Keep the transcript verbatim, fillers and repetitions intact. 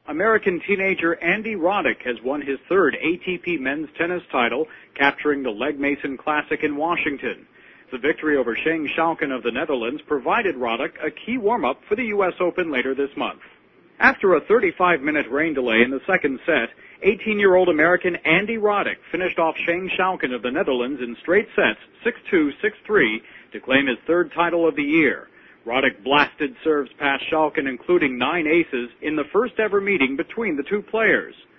American teenager Andy Roddick has won his third A T P men's tennis title, capturing the Legg Mason Classic in Washington. The victory over Sheng Xiaoquan of the Netherlands provided Roddick a key warm-up for the U S Open later this month. After a thirty-five minute rain delay in the second set, eighteen-year-old American Andy Roddick finished off Sheng Xiaoquan of the Netherlands in straight sets, six two, six three, to claim his third title of the year. Roddick blasted serves past Xiaoquan, including nine aces, in the first-ever meeting between the two players.